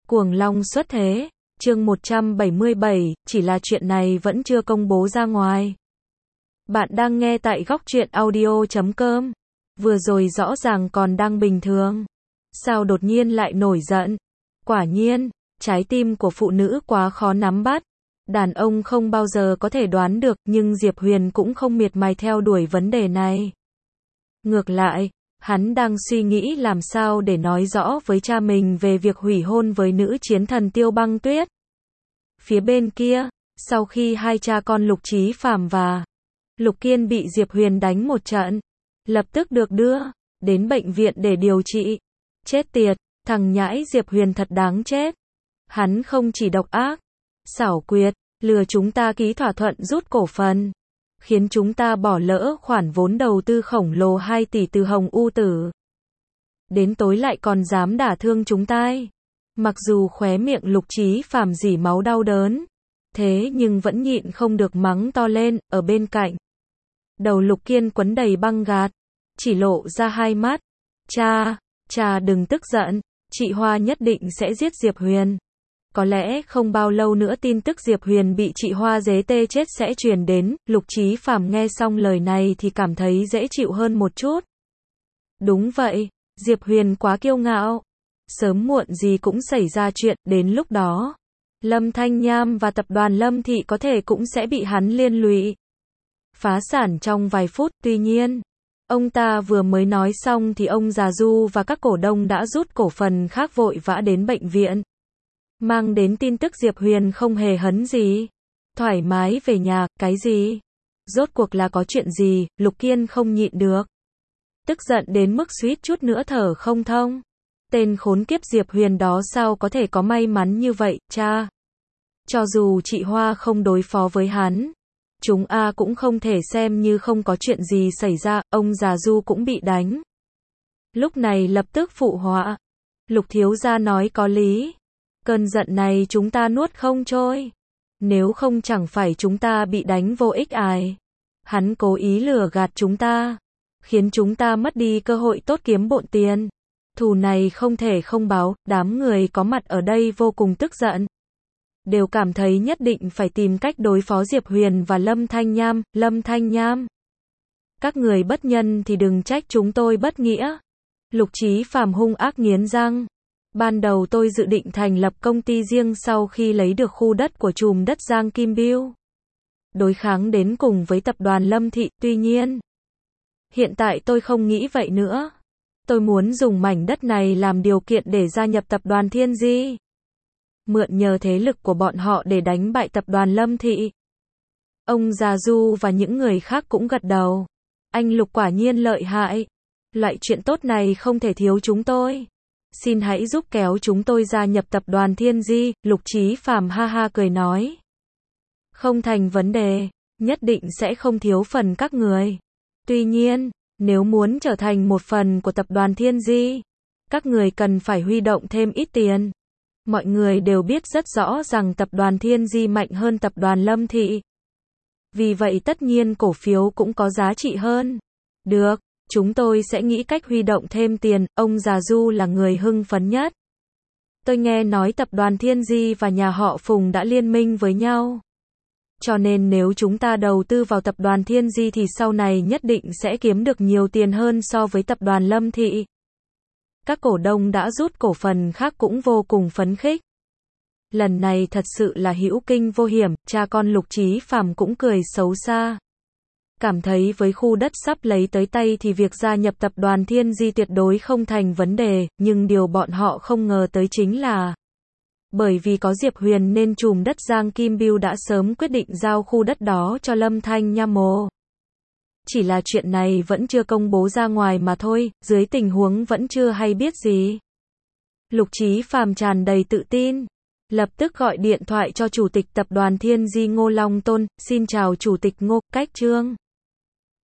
Cuồng Long xuất thế, chương 177, chỉ là chuyện này vẫn chưa công bố ra ngoài. Bạn đang nghe tại góc truyện audio.com. Vừa rồi rõ ràng còn đang bình thường. Sao đột nhiên lại nổi giận? Quả nhiên, trái tim của phụ nữ quá khó nắm bắt. Đàn ông không bao giờ có thể đoán được, nhưng Diệp Huyền cũng không miệt mài theo đuổi vấn đề này. Ngược lại, hắn đang suy nghĩ làm sao để nói rõ với cha mình về việc hủy hôn với nữ chiến thần Tiêu Băng Tuyết. Phía bên kia, sau khi hai cha con Lục Chí Phàm và Lục Kiên bị Diệp Huyền đánh một trận, lập tức được đưa đến bệnh viện để điều trị. Chết tiệt, thằng nhãi Diệp Huyền thật đáng chết. Hắn không chỉ độc ác, xảo quyệt, lừa chúng ta ký thỏa thuận rút cổ phần, khiến chúng ta bỏ lỡ khoản vốn đầu tư khổng lồ 2 tỷ từ Hồng U Tử. Đến tối lại còn dám đả thương chúng ta. Mặc dù khóe miệng Lục Chí Phàm rỉ máu đau đớn, thế nhưng vẫn nhịn không được mắng to lên. Ở bên cạnh, đầu Lục Kiên quấn đầy băng gạc, chỉ lộ ra hai mắt. Cha đừng tức giận, chị Hoa nhất định sẽ giết Diệp Huyền. Có lẽ không bao lâu nữa tin tức Diệp Huyền bị chị Hoa giết tê chết sẽ truyền đến. Lục Chí Phàm nghe xong lời này thì cảm thấy dễ chịu hơn một chút. Đúng vậy, Diệp Huyền quá kiêu ngạo. Sớm muộn gì cũng xảy ra chuyện, đến lúc đó, Lâm Thanh Nham và tập đoàn Lâm Thị có thể cũng sẽ bị hắn liên lụy, phá sản trong vài phút. Tuy nhiên, ông ta vừa mới nói xong thì ông già Du và các cổ đông đã rút cổ phần khác vội vã đến bệnh viện, mang đến tin tức Diệp Huyền không hề hấn gì, thoải mái về nhà. Cái gì? Rốt cuộc là có chuyện gì? Lục Kiên không nhịn được, tức giận đến mức suýt chút nữa thở không thông. Tên khốn kiếp Diệp Huyền đó sao có thể có may mắn như vậy, cha? Cho dù chị Hoa không đối phó với hắn, chúng cũng không thể xem như không có chuyện gì xảy ra. Ông già Du cũng bị đánh, lúc này lập tức phụ họa. Lục thiếu gia nói có lý. Cơn giận này chúng ta nuốt không trôi. Nếu không chẳng phải chúng ta bị đánh vô ích ài. Hắn cố ý lừa gạt chúng ta, khiến chúng ta mất đi cơ hội tốt kiếm bộn tiền. Thù này không thể không báo. Đám người có mặt ở đây vô cùng tức giận, đều cảm thấy nhất định phải tìm cách đối phó Diệp Huyền và Lâm Thanh Nham. Lâm Thanh Nham, các người bất nhân thì đừng trách chúng tôi bất nghĩa. Lục Chí Phàm hung ác nghiến răng. Ban đầu tôi dự định thành lập công ty riêng sau khi lấy được khu đất của trùm đất Giang Kim Biêu, đối kháng đến cùng với tập đoàn Lâm Thị. Tuy nhiên, hiện tại tôi không nghĩ vậy nữa. Tôi muốn dùng mảnh đất này làm điều kiện để gia nhập tập đoàn Thiên Di, mượn nhờ thế lực của bọn họ để đánh bại tập đoàn Lâm Thị. Ông già Du và những người khác cũng gật đầu. Anh Lục quả nhiên lợi hại. Loại chuyện tốt này không thể thiếu chúng tôi. Xin hãy giúp kéo chúng tôi gia nhập tập đoàn Thiên Di. Lục Chí Phàm ha ha cười nói. Không thành vấn đề, nhất định sẽ không thiếu phần các người. Tuy nhiên, nếu muốn trở thành một phần của tập đoàn Thiên Di, các người cần phải huy động thêm ít tiền. Mọi người đều biết rất rõ rằng tập đoàn Thiên Di mạnh hơn tập đoàn Lâm Thị. Vì vậy tất nhiên cổ phiếu cũng có giá trị hơn. Được, chúng tôi sẽ nghĩ cách huy động thêm tiền. Ông già Du là người hưng phấn nhất. Tôi nghe nói tập đoàn Thiên Di và nhà họ Phùng đã liên minh với nhau. Cho nên nếu chúng ta đầu tư vào tập đoàn Thiên Di thì sau này nhất định sẽ kiếm được nhiều tiền hơn so với tập đoàn Lâm Thị. Các cổ đông đã rút cổ phần khác cũng vô cùng phấn khích. Lần này thật sự là hữu kinh vô hiểm. Cha con Lục Chí Phàm cũng cười xấu xa, cảm thấy với khu đất sắp lấy tới tay thì việc gia nhập tập đoàn Thiên Di tuyệt đối không thành vấn đề. Nhưng điều bọn họ không ngờ tới chính là, bởi vì có Diệp Huyền nên trùm đất Giang Kim Biêu đã sớm quyết định giao khu đất đó cho Lâm Thanh Nham. Chỉ là chuyện này vẫn chưa công bố ra ngoài mà thôi, dưới tình huống vẫn chưa hay biết gì. Lục Chí Phàm tràn đầy tự tin, lập tức gọi điện thoại cho chủ tịch tập đoàn Thiên Di Ngô Long Tôn. Xin chào chủ tịch Ngô, cách chương